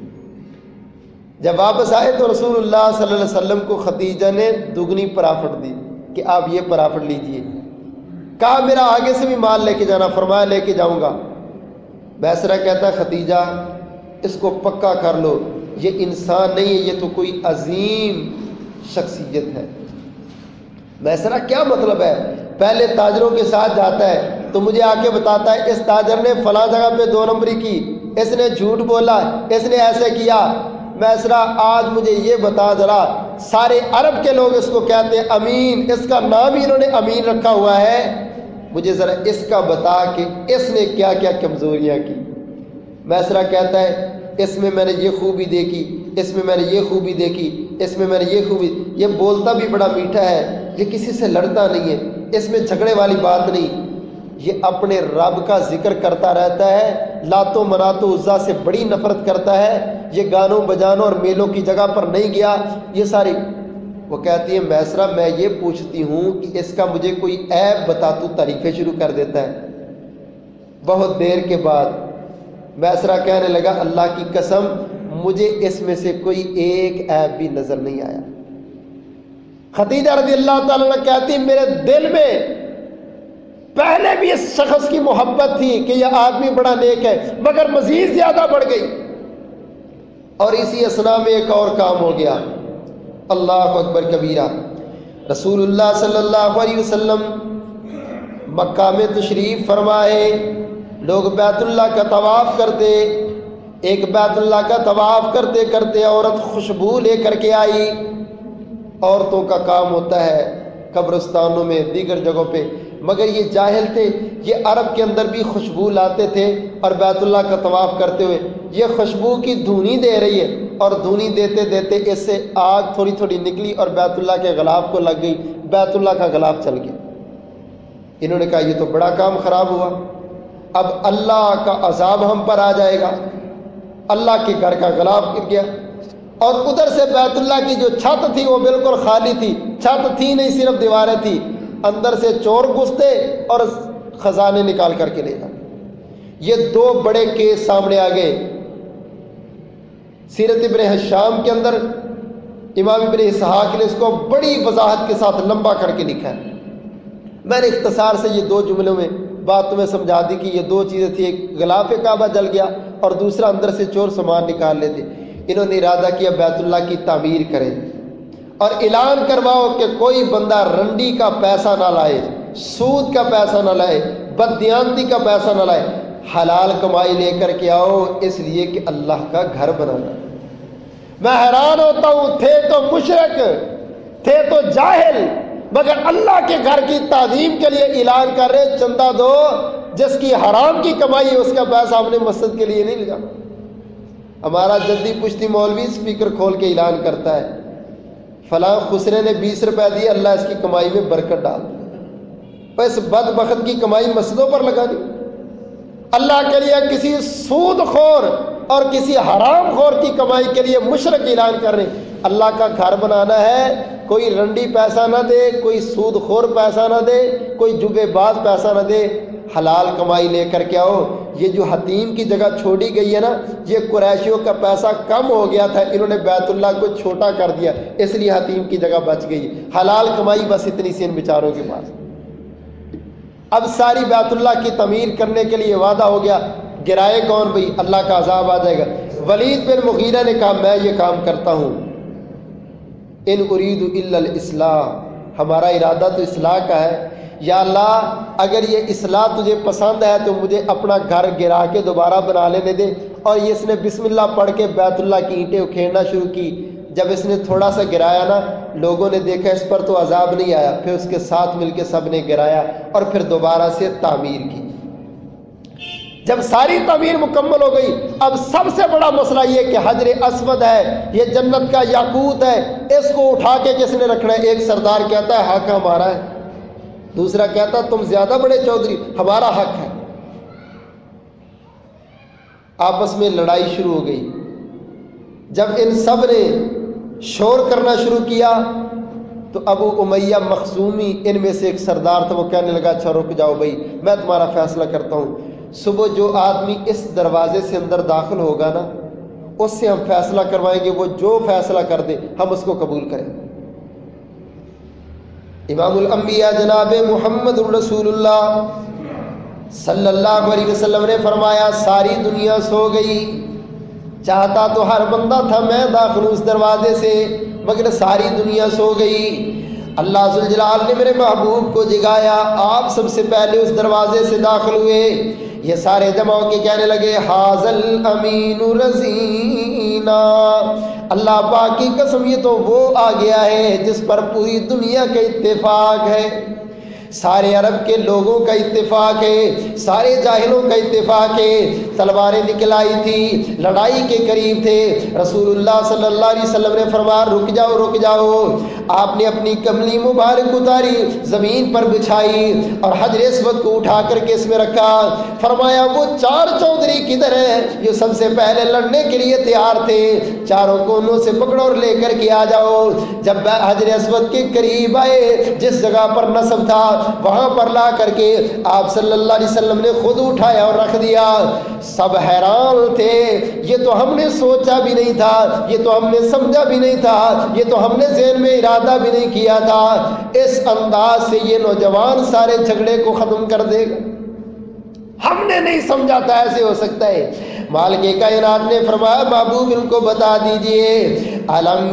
جب واپس آئے تو رسول اللہ صلی اللہ علیہ وسلم کو خدیجہ نے دگنی پرافٹ دی کہ آپ یہ پرافٹ لیجئے. کہا میرا آگے سے بھی مال لے کے جانا، فرمایا لے کے جاؤں گا. میسرہ کہتا ہے خدیجہ اس کو پکا کر لو، یہ انسان نہیں ہے، یہ تو کوئی عظیم شخصیت ہے. میسرہ کیا مطلب ہے؟ پہلے تاجروں کے ساتھ جاتا ہے تو مجھے آ کے بتاتا ہے اس تاجر نے فلاں جگہ پہ 2 نمبری کی، اس نے جھوٹ بولا، اس نے ایسے کیا. میسرہ آج مجھے یہ بتا ذرا، سارے عرب کے لوگ اس کو کہتے ہیں امین، اس کا نام ہی انہوں نے امین رکھا ہوا ہے، مجھے ذرا اس کا بتا کہ اس نے کیا کیا کمزوریاں کی. میسرہ کہتا ہے اس میں میں نے یہ خوبی دیکھی، اس میں میں نے یہ خوبی دیکھی، اس میں میں نے یہ خوبی. یہ بولتا بھی بڑا میٹھا ہے، یہ کسی سے لڑتا نہیں ہے، اس میں جھگڑے والی بات نہیں. یہ اپنے رب کا ذکر کرتا رہتا ہے، لات و منات و عزا سے بڑی نفرت کرتا ہے. یہ گانوں بجانوں اور میلوں کی جگہ پر نہیں گیا. یہ ساری وہ کہتی ہے میسرہ میں یہ پوچھتی ہوں کہ اس کا مجھے کوئی عیب بتا، تو تعریفیں شروع کر دیتا ہے. بہت دیر کے بعد میسرہ کہنے لگا اللہ کی قسم مجھے اس میں سے کوئی ایک عیب بھی نظر نہیں آیا. خدیجہ رضی اللہ تعالیٰ عنہ کہتی میرے دل میں پہلے بھی اس شخص کی محبت تھی کہ یہ آدمی بڑا نیک ہے، مگر مزید زیادہ بڑھ گئی. اور اسی اسنا میں ایک اور کام ہو گیا، اللہ اکبر کبیرہ۔ رسول اللہ صلی اللہ علیہ وسلم مکہ میں تشریف فرمائے، لوگ بیت اللہ کا طواف کرتے، ایک بیت اللہ کا طواف کرتے کرتے عورت خوشبو لے کر کے آئی۔ عورتوں کا کام ہوتا ہے قبرستانوں میں، دیگر جگہوں پہ، مگر یہ جاہل تھے، یہ عرب کے اندر بھی خوشبو لاتے تھے، اور بیت اللہ کا طواف کرتے ہوئے یہ خوشبو کی دھونی دے رہی ہے، اور دھونی دیتے دیتے اس سے آگ تھوڑی تھوڑی نکلی اور بیت اللہ کے غلاف کو لگ گئی، بیت اللہ کا غلاف چل گیا۔ انہوں نے کہا یہ تو بڑا کام خراب ہوا، اب اللہ کا عذاب ہم پر آ جائے گا۔ اللہ کے گھر کا غلاف گر گیا، اور ادھر سے بیت اللہ کی جو چھت تھی وہ بالکل خالی تھی، چھت تھی نہیں، صرف دیواریں تھی، اندر سے چور گھستے اور خزانے نکال کر کے لے جاتے۔ یہ دو بڑے کیس سامنے آ گئے۔ سیرت ابن ہشام کے اندر امام ابن اسحاق نے اس کو بڑی وضاحت کے ساتھ لمبا کر کے لکھا ہے۔ میں نے اختصار سے یہ دو جملوں میں بات تمہیں سمجھا دی کہ یہ دو چیزیں تھیں، ایک غلاف کعبہ جل گیا اور دوسرا اندر سے چور سامان نکال لیتے۔ انہوں نے ارادہ کیا بیت اللہ کی تعمیر کریں، اور اعلان کرواؤ کہ کوئی بندہ رنڈی کا پیسہ نہ لائے، سود کا پیسہ نہ لائے، بددیانتی کا پیسہ نہ لائے، حلال کمائی لے کر کے آؤ، اس لیے کہ اللہ کا گھر بنانا۔ میں حیران ہوتا ہوں، تھے تو مشرک، تھے تو جاہل، مگر اللہ کے گھر کی تعظیم کے لیے اعلان کر رہے چندہ دو، جس کی حرام کی کمائی ہے اس کا پیسہ ہم نے مسجد کے لیے نہیں لے جانا۔ ہمارا جدی پشتی مولوی سپیکر کھول کے اعلان کرتا ہے فلاں خسرے نے 20 روپے دیے، اللہ اس کی کمائی میں برکت ڈال دے۔ اس بدبخت کی کمائی مسجدوں پر لگا دی۔ اللہ کے لیے کسی سود خور اور کسی حرام خور کی کمائی کے لیے مشرک اعلان کر رہے ہیں اللہ کا گھر بنانا ہے، کوئی رنڈی پیسہ نہ دے، کوئی سود خور پیسہ نہ دے، کوئی جبے باز پیسہ نہ دے، حلال کمائی لے کر کے آؤ۔ یہ جو حتیم کی جگہ چھوڑی گئی ہے نا، یہ قریشیوں کا پیسہ کم ہو گیا تھا، انہوں نے بیت اللہ کو چھوٹا کر دیا، اس لیے حتیم کی جگہ بچ گئی۔ حلال کمائی بس اتنی سی ان بیچاروں کے پاس۔ اب ساری بیت اللہ کی تعمیر کرنے کے لیے وعدہ ہو گیا، گرائے کون بھئی؟ اللہ کا عذاب آ جائے گا۔ ولید بن مغیرہ نے کہا میں یہ کام کرتا ہوں، ان ارید الا الاصلاح، ہمارا ارادہ تو اصلاح کا ہے، یا اللہ اگر یہ اصلاح تجھے پسند ہے تو مجھے اپنا گھر گرا کے دوبارہ بنا لینے دے۔ اور یہ اس نے بسم اللہ پڑھ کے بیت اللہ کی اینٹیں اکھیڑنا شروع کی۔ جب اس نے تھوڑا سا گرایا نا، لوگوں نے دیکھا اس پر تو عذاب نہیں آیا، پھر اس کے ساتھ مل کے سب نے گرایا اور پھر دوبارہ سے تعمیر کی۔ جب ساری تعمیر مکمل ہو گئی، اب سب سے بڑا مسئلہ یہ کہ حجر اسود ہے، یہ جنت کا یاقوت ہے، اس کو اٹھا کے کس نے رکھنا ہے؟ ایک سردار کہتا ہے حق ہمارا ہے، دوسرا کہتا تم زیادہ بڑے چودھری، ہمارا حق ہے۔ آپس میں لڑائی شروع ہو گئی۔ جب ان سب نے شور کرنا شروع کیا تو ابو امیہ مخزومی ان میں سے ایک سردار تھا، وہ کہنے لگا اچھا رک جاؤ بھائی، میں تمہارا فیصلہ کرتا ہوں، صبح جو آدمی اس دروازے سے اندر داخل ہوگا نا، اس سے ہم فیصلہ کروائیں گے، وہ جو فیصلہ کر دے ہم اس کو قبول کریں۔ امام الانبیاء جناب محمد رسول اللہ صلی اللہ علیہ وسلم نے فرمایا ساری دنیا سو گئی، چاہتا تو ہر بندہ تھا میں داخل اس دروازے سے، مگر ساری دنیا سو گئی۔ اللہ ذوالجلال نے میرے محبوب کو جگایا، آپ سب سے پہلے اس دروازے سے داخل ہوئے۔ یہ سارے جمع ہو کے کہنے لگے حاذل امین رزینا، اللہ پاک کی قسم یہ تو وہ آ گیا ہے جس پر پوری دنیا کا اتفاق ہے، سارے عرب کے لوگوں کا اتفاق ہے، سارے جاہلوں کا اتفاق ہے۔ تلواریں نکل آئی تھی، لڑائی کے قریب تھے، رسول اللہ صلی اللہ علیہ وسلم نے فرمایا رک جاؤ رک جاؤ۔ آپ نے اپنی کملی مبارک اتاری، زمین پر بچھائی اور حجر اسود کو اٹھا کر کے اس میں رکھا، فرمایا وہ چار چودھری کدھر ہیں جو سب سے پہلے لڑنے کے لیے تیار تھے؟ چاروں کونوں سے پکڑو اور لے کر کے آ جاؤ۔ جب حجر اسود کے قریب آئے، جس جگہ پر نصب تھا وہاں پر لا کر کے آپ صلی اللہ علیہ وسلم نے خود اٹھایا اور رکھ دیا۔ سب حیران تھے، یہ تو ہم نے سوچا بھی نہیں تھا، یہ تو ہم نے سمجھا بھی نہیں تھا، یہ تو ہم نے ذہن میں ارادہ بھی نہیں کیا تھا، اس انداز سے یہ نوجوان سارے جھگڑے کو ختم کر دے گا۔ ہم نے نہیں سمجھا تھا ایسے ہو سکتا ہے۔ مالک کائنات نے فرمایا محبوب ان کو بتا دیجئے الم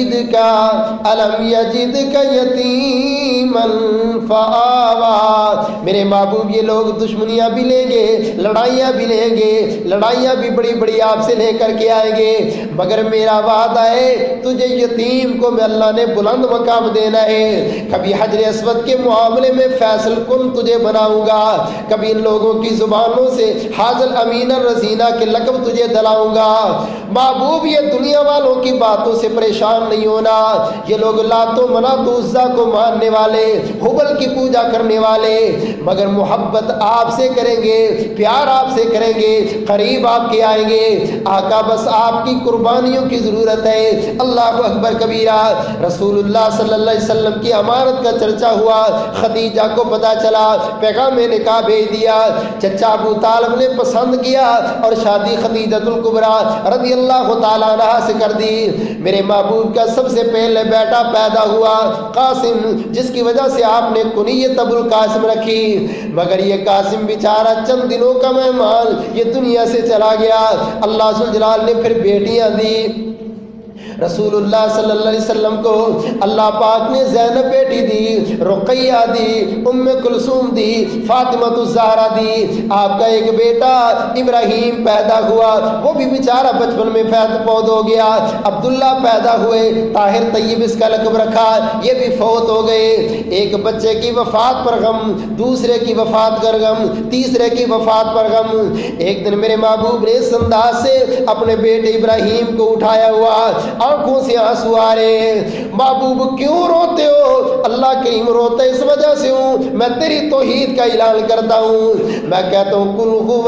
یجدک یتیما فآوا، میرے محبوب یہ لوگ دشمنیاں بھی لیں گے، لڑائیاں بھی لیں گے، لڑائیاں بھی بڑی بڑی آپ سے لے کر کے آئیں گے، مگر میرا وعدہ ہے تجھے یتیم کو میں اللہ نے بلند مقام دینا ہے۔ کبھی حجر اسود کے معاملے میں فیصل کن تجھے بناؤں گا، کبھی ان لوگوں کی زبانوں سے حاضر امین الرزینہ کے لقب تجھے دلاؤں گا۔ محبوب یہ دنیا والوں کی باتوں سے پریشان نہیں ہونا، یہ لوگ لات و منات و عزا کو ماننے والے، حبل کی پوجا کرنے والے، مگر محبت آپ سے کریں گے، پیار آپ سے کریں گے، قریب آپ کے آئیں گے۔ آقا بس آپ کی قربانیوں کی ضرورت ہے۔ اللہ اکبر کبیرہ۔ رسول اللہ صلی اللہ علیہ وسلم کی امانت کا چرچا ہوا، خدیجہ کو پتا چلا، پیغام نکاح بھیج دیا، چچا ابو طالب نے پسند کیا اور شادی خدیجۃ الکبریٰ رضی اللہ تعالیٰ عنہا سے کر دی۔ میرے محبوب کا سب سے پہلے بیٹا پیدا ہوا قاسم، جس کی وجہ سے آپ نے کنیت ابو القاسم رکھی، مگر یہ قاسم بیچارہ چند دنوں کا مہمان یہ دنیا سے چلا گیا۔ اللہ ذوالجلال نے پھر بیٹیاں دی۔ رسول اللہ صلی اللہ علیہ وسلم کو اللہ پاک نے زینب بیٹی دی، رقیہ دی، ام کلثوم دی، فاطمہ الزہرا دی۔ آپ کا ایک بیٹا ابراہیم پیدا ہوا، وہ بھی بیچارہ بچپن میں فوت ہو گیا۔ عبداللہ پیدا ہوئے، طاہر طیب اس کا لقب رکھا، یہ بھی فوت ہو گئے۔ ایک بچے کی وفات پر غم، دوسرے کی وفات پر غم، تیسرے کی وفات پر غم۔ ایک دن میرے محبوب نے اس انداز سے اپنے بیٹے ابراہیم کو اٹھایا ہوا، آنکھوں سے آنسو آ رہے۔ محبوب کیوں روتے ہو؟ اللہ کریم روتا اس وجہ سے ہوں میں تیری توحید کا اعلان کرتا ہوں، میں کہتا ہوں قل هو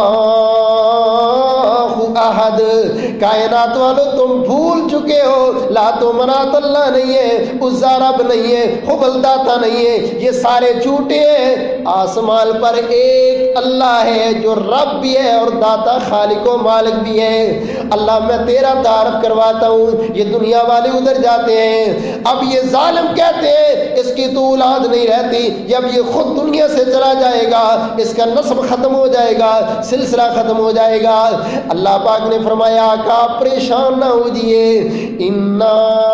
اللہ احد۔ کائنات والو تم بھول چکے ہو، لات و منات اللہ نہیں ہے، عزا رب نہیں ہے، حبل داتا نہیں ہے، یہ سارے جھوٹے ہیں۔ آسمان پر ایک اللہ ہے جو رب بھی ہے اور داتا خالق و مالک بھی ہے۔ اللہ میں تیرا تعارف کرواتا ہوں، یہ دنیا والے ادھر جاتے ہیں، اب یہ ظالم کہتے ہیں اس کی تو اولاد نہیں رہتی، جب یہ خود دنیا سے چلا جائے گا اس کا نسب ختم ہو جائے گا، سلسلہ ختم ہو جائے گا۔ اللہ پاک نے فرمایا آقا پریشان نہ ہوجئے، انا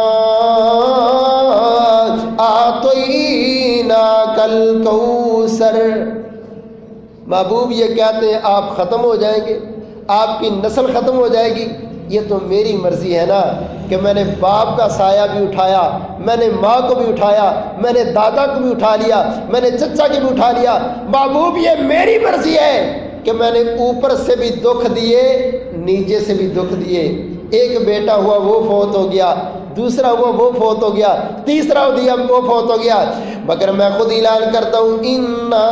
اعطیناک الکوثر۔ محبوب یہ کہتے ہیں آپ ختم ہو جائیں گے، آپ کی نسل ختم ہو جائے گی، یہ تو میری مرضی ہے نا کہ میں نے باپ کا سایہ بھی اٹھایا، میں نے ماں کو بھی اٹھایا، میں نے دادا کو بھی اٹھا لیا، میں نے چچا کو بھی اٹھا لیا۔ محبوب یہ میری مرضی ہے کہ میں نے اوپر سے بھی دکھ دیے، نیچے سے بھی دکھ دیے۔ ایک بیٹا ہوا وہ فوت ہو گیا، دوسرا ہوا وہ فوت ہو گیا، تیسرا دیا وہ فوت ہو گیا، مگر میں خود اعلان کرتا ہوں انا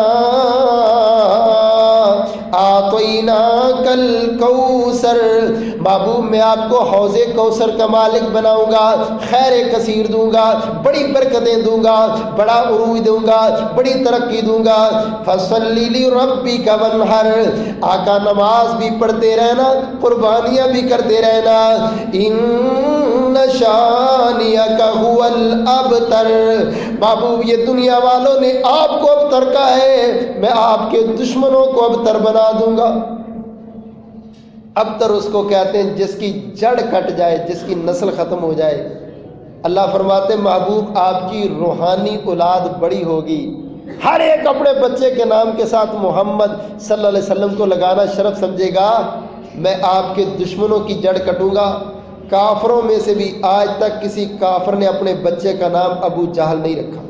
اعطیناک الکوثر۔ محبوب میں آپ کو حوض کوثر کا مالک بناؤں گا، خیر کثیر دوں گا، بڑی برکتیں دوں گا، بڑا عروج دوں گا، بڑی ترقی دوں گا۔ فصلی لربک وانحر، آقا نماز بھی پڑھتے رہنا، قربانیاں بھی کرتے رہنا۔ ان شانئک هو الابتر، محبوب یہ دنیا والوں نے آپ کو ابتر کہا ہے، میں آپ کے دشمنوں کو ابتر بنا دوں گا۔ ابتر اس کو کہتے ہیں جس کی جڑ کٹ جائے، جس کی نسل ختم ہو جائے۔ اللہ فرماتے محبوب آپ کی روحانی اولاد بڑی ہوگی، ہر ایک اپنے بچے کے نام کے ساتھ محمد صلی اللہ علیہ وسلم کو لگانا شرف سمجھے گا۔ میں آپ کے دشمنوں کی جڑ کٹوں گا۔ کافروں میں سے بھی آج تک کسی کافر نے اپنے بچے کا نام ابو جہل نہیں رکھا۔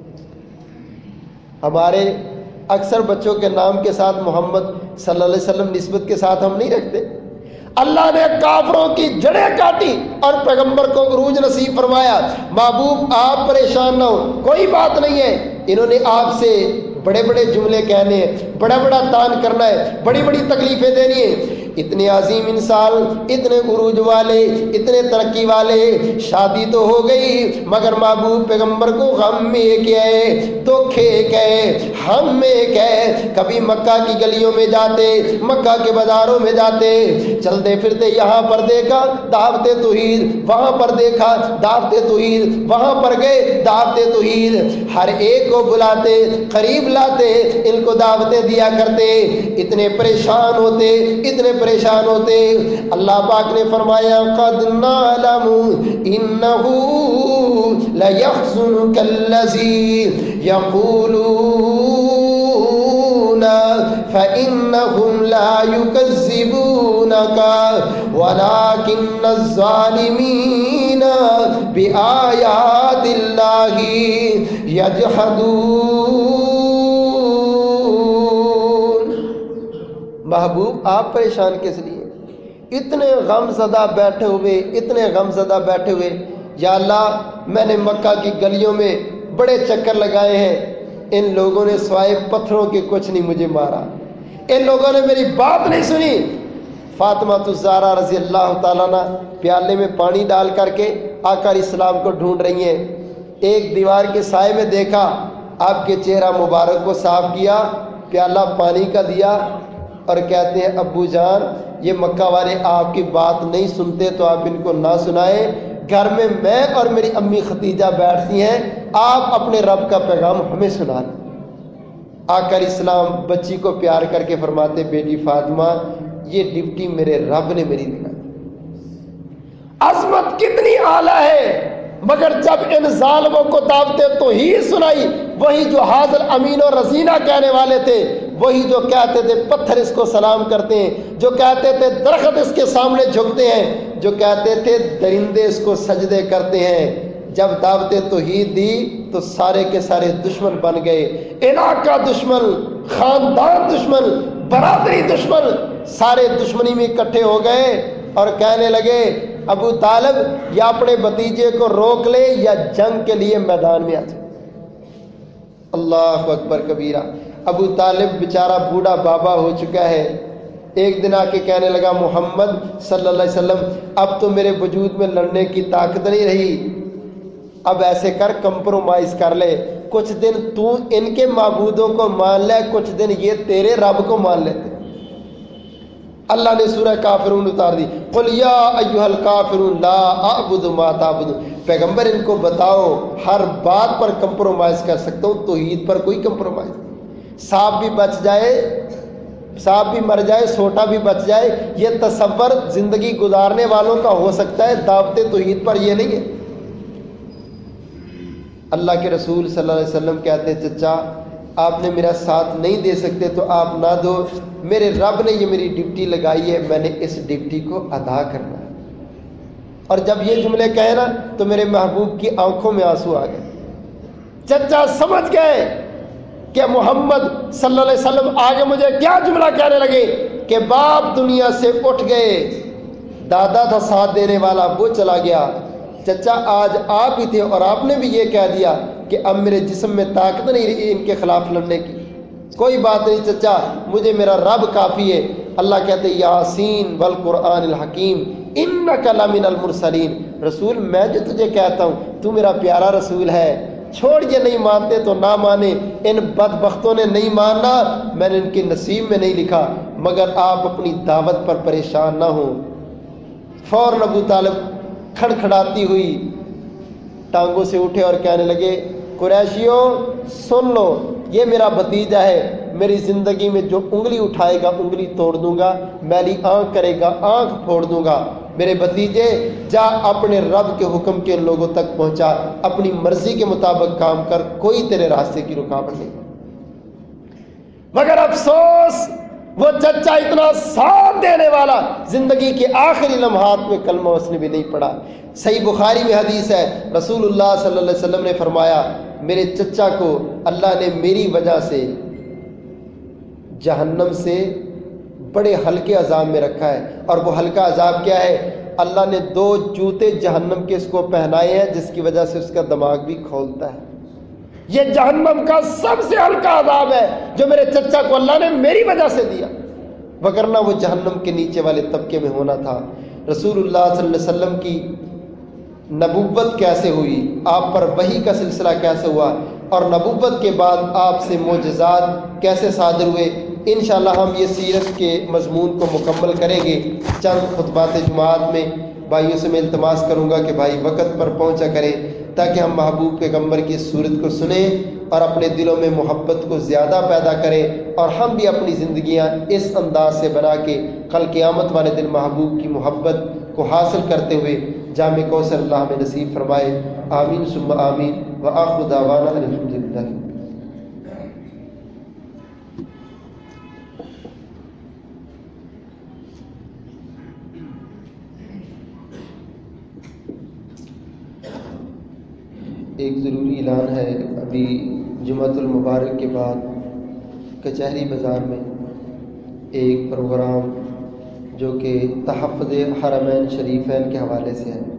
ہمارے اکثر بچوں کے نام کے ساتھ محمد صلی اللہ علیہ وسلم نسبت کے ساتھ ہم نہیں رکھتے۔ اللہ نے کافروں کی جڑیں کاٹی اور پیغمبر کو عروج نصیب فرمایا۔ محبوب آپ پریشان نہ ہو، کوئی بات نہیں ہے، انہوں نے آپ سے بڑے بڑے جملے کہنے ہیں، بڑا بڑا تان کرنا ہے، بڑی بڑی تکلیفیں دینی ہیں، اتنے عظیم انسان، اتنے عروج والے، اتنے ترقی والے، شادی تو ہو گئی مگر محبوب پیغمبر کو غم میں ایک ہے، دکھ ایک ہے، ہم میں ایک ہے۔ کبھی مکہ کی گلیوں میں جاتے، مکہ کے بازاروں میں جاتے، چلتے پھرتے یہاں پر دیکھا دعوت توحید، وہاں پر دیکھا دعوت توحید، وہاں پر گئے دعوت توحید، ہر ایک کو بلاتے، قریب لاتے، ان کو دعوتیں دیا کرتے، اتنے پریشان ہوتے، اتنے پریشان ہوتے۔ اللہ پاک نے فرمایا قد نعلم انہ لیحزنک الذی یقولون فإنهم لا يكذبونك ولكن الظالمين بآيات الله يجحدون۔ محبوب آپ پریشان کس لیے؟ اتنے غم زدہ بیٹھے ہوئے، اتنے غم زدہ بیٹھے ہوئے، یا اللہ میں نے مکہ کی گلیوں میں بڑے چکر لگائے ہیں، ان لوگوں نے سوائے پتھروں کے کچھ نہیں مجھے مارا، ان لوگوں نے میری بات نہیں سنی۔ فاطمہ الزہرا رضی اللہ تعالیٰ عنہ پیالے میں پانی ڈال کر کے آقا علیہ السلام کو ڈھونڈ رہی ہیں، ایک دیوار کے سائے میں دیکھا، آپ کے چہرہ مبارک کو صاف کیا، پیالہ پانی کا دیا، اور کہتے ہیں ابو جان یہ مکہ والے آپ کی بات نہیں سنتے تو آپ ان کو نہ سنائیں، گھر میں اور میری امی ختیجہ بیٹھتی ہیں، آپ اپنے رب کا پیغام ہمیں سنا دیں۔ آقا علیہ السلام بچی کو پیار کر کے فرماتے بیٹی فاطمہ یہ ڈیوٹی میرے رب نے میری دکھائی۔ عظمت کتنی اعلیٰ ہے، مگر جب ان ظالموں کو دعوت توحید سنائی، وہی جو حاضر امین و رزینہ کہنے والے تھے، وہی جو کہتے تھے پتھر اس کو سلام کرتے ہیں، جو کہتے تھے درخت اس کے سامنے جھکتے ہیں، جو کہتے تھے درندے اس کو سجدے کرتے ہیں، جب دعوت توحید دی تو سارے کے سارے دشمن بن گئے، علاقہ دشمن، خاندان دشمن، برادری دشمن، سارے دشمنی میں اکٹھے ہو گئے اور کہنے لگے ابو طالب یا اپنے بھتیجے کو روک لے یا جنگ کے لیے میدان میں آ جائے۔ اللہ اکبر کبیرہ۔ ابو طالب بیچارہ بوڑھا بابا ہو چکا ہے، ایک دن آ کے کہنے لگا محمد صلی اللہ علیہ وسلم اب تو میرے وجود میں لڑنے کی طاقت نہیں رہی، اب ایسے کر کمپرومائز کر لے، کچھ دن تو ان کے معبودوں کو مان لے، کچھ دن یہ تیرے رب کو مان لیتے۔ اللہ نے سورہ کافرون اتار دی، قل یا ایھا الکافرون لا اعبد ما تعبدون۔ پیغمبر ان کو بتاؤ ہر بات پر کمپرومائز کر سکتا ہوں، توحید پر کوئی کمپرومائز نہیں۔ سانپ بھی بچ جائے، سانپ بھی مر جائے، سوٹا بھی بچ جائے، یہ تصور زندگی گزارنے والوں کا ہو سکتا ہے، دعوت توحید پر یہ نہیں ہے۔ اللہ کے رسول صلی اللہ علیہ وسلم کہتے ہیں چچا آپ نے میرا ساتھ نہیں دے سکتے تو آپ نہ دو، میرے رب نے یہ میری ڈیوٹی لگائی ہے، میں نے اس ڈیوٹی کو ادا کرنا ہے۔ اور جب یہ جملے کہے نا تو میرے محبوب کی آنکھوں میں آنسو آ گئے، چچا سمجھ گئے کہ محمد صلی اللہ علیہ وسلم آگے مجھے کیا جملہ کہنے لگے کہ باپ دنیا سے اٹھ گئے، دادا تھا ساتھ دینے والا وہ چلا گیا، چچا آج آپ ہی تھے اور آپ نے بھی یہ کہہ دیا کہ اب میرے جسم میں طاقت نہیں رہی ان کے خلاف لڑنے کی، کوئی بات نہیں چچا مجھے میرا رب کافی ہے۔ اللہ کہتے یاسین والقرآن الحکیم انک لمن المرسلین، رسول میں جو تجھے کہتا ہوں تو میرا پیارا رسول ہے، چھوڑ، یہ نہیں مانتے تو نہ مانے، ان بدبختوں نے نہیں ماننا، میں نے ان کے نصیب میں نہیں لکھا، مگر آپ اپنی دعوت پر پریشان نہ ہوں۔ فوراً ابو طالب کھڑکھڑاتی ہوئی ٹانگوں سے اٹھے اور کہنے لگے قریشیوں سن لو، یہ میرا بھتیجا ہے، میری زندگی میں جو انگلی اٹھائے گا انگلی توڑ دوں گا، میری آنکھ کرے گا آنکھ پھوڑ دوں گا، میرے بھتیجے جا اپنے رب کے حکم کے لوگوں تک پہنچا، اپنی مرضی کے مطابق کام کر، کوئی تیرے راستے کی رکاوٹ نہیں۔ مگر افسوس وہ چچا اتنا ساتھ دینے والا زندگی کے آخری لمحات میں کلمہ اس نے بھی نہیں پڑھا۔ صحیح بخاری میں حدیث ہے، رسول اللہ صلی اللہ علیہ وسلم نے فرمایا میرے چچا کو اللہ نے میری وجہ سے جہنم سے بڑے ہلکے عذاب میں رکھا ہے، اور وہ ہلکا عذاب کیا ہے؟ اللہ نے 2 جوتے جہنم کے اس کو پہنائے ہیں جس کی وجہ سے اس کا دماغ بھی کھولتا ہے۔ یہ جہنم کا سب سے ہلکا عذاب ہے جو میرے چچا کو اللہ نے میری وجہ سے دیا۔ وگرنہ وہ جہنم کے نیچے والے طبقے میں ہونا تھا۔ رسول اللہ صلی اللہ علیہ وسلم کی نبوت کیسے ہوئی، آپ پر وحی کا سلسلہ کیسے ہوا، اور نبوت کے بعد آپ سے معجزات کیسے صادر ہوئے، انشاءاللہ ہم یہ سیرت کے مضمون کو مکمل کریں گے چند خطبات جمعات میں۔ بھائیوں سے میں التماس کروں گا کہ بھائی وقت پر پہنچا کریں تاکہ ہم محبوب پیغمبر کی صورت کو سنیں اور اپنے دلوں میں محبت کو زیادہ پیدا کریں، اور ہم بھی اپنی زندگیاں اس انداز سے بنا کے کل قیامت والے دن محبوب کی محبت کو حاصل کرتے ہوئے جامع کوثر اللہ ہمیں نصیب فرمائے۔ آمین ثم آمین، وآخر دعوانا الحمدللہ۔ ایک ضروری اعلان ہے، ابھی جمعۃ المبارک کے بعد کچہری بازار میں ایک پروگرام جو کہ تحفظ حرمین شریفین کے حوالے سے ہے۔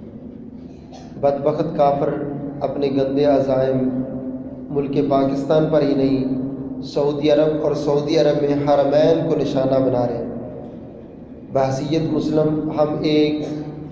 بدبخت کافر اپنے گندے عزائم ملک پاکستان پر ہی نہیں، سعودی عرب اور سعودی عرب میں حرمین کو نشانہ بنا رہے ہیں۔ بحیثیت مسلم ہم ایک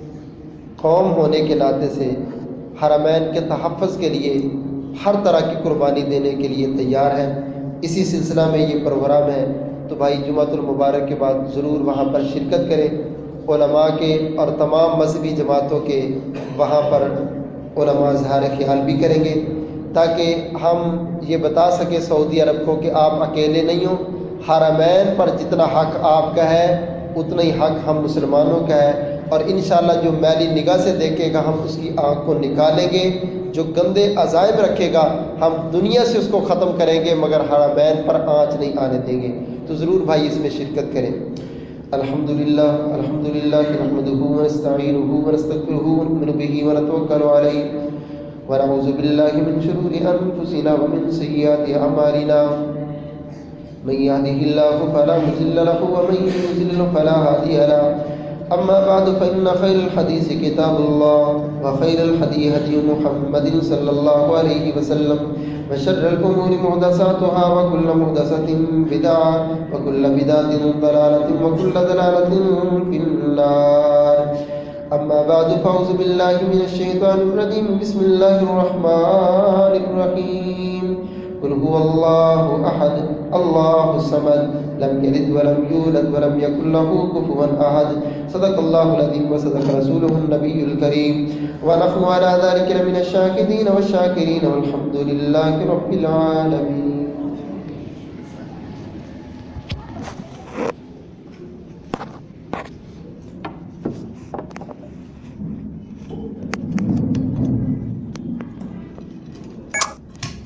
قوم ہونے کے ناطے سے حرمین کے تحفظ کے لیے ہر طرح کی قربانی دینے کے لیے تیار ہیں۔ اسی سلسلہ میں یہ پروگرام ہے، تو بھائی جمعۃ المبارک کے بعد ضرور وہاں پر شرکت کریں۔ علماء کے اور تمام مذہبی جماعتوں کے وہاں پر علماء اظہار خیال بھی کریں گے تاکہ ہم یہ بتا سکیں سعودی عرب کو کہ آپ اکیلے نہیں ہو، حرمین پر جتنا حق آپ کا ہے اتنا ہی حق ہم مسلمانوں کا ہے، اور انشاءاللہ جو میلی نگاہ سے دیکھے گا ہم اس کی آنکھ کو نکالیں گے، جو گندے عزائم رکھے گا ہم دنیا سے اس کو ختم کریں گے مگر حرمین پر آنچ نہیں آنے دیں گے۔ تو ضرور بھائی اس میں شرکت کریں۔ الحمدللہ نحمدہ ونستعینہ ونستغفرہ ونؤمن بہ ونتوکل علیہ ونعوذ باللہ من شرور انفسنا ومن سیئات اعمالنا، من یہدہ اللہ فلا مضل لہ ومن یضلل فلا ہادی لہ۔ اما بعد فإن خير الحديث كتاب الله وخير الهدي هدي محمد صلى الله عليه وسلم وشر الأمور محدثاتها وكل محدثة بدعة وكل بدعة ضلالة وكل ضلالة في النار۔ اما بعد فاعوذ بالله من الشيطان الرجيم، بسم الله الرحمن الرحيم۔ قل هو الله أحد الله الصمد لم يلد ولم يولد ولم يكن له كفوا أحد۔ صدق الله العظيم وصدق رسوله النبي الكريم، ونحن على ذلك لمن الشاهدين والشاكرين، والحمد لله رب العالمين۔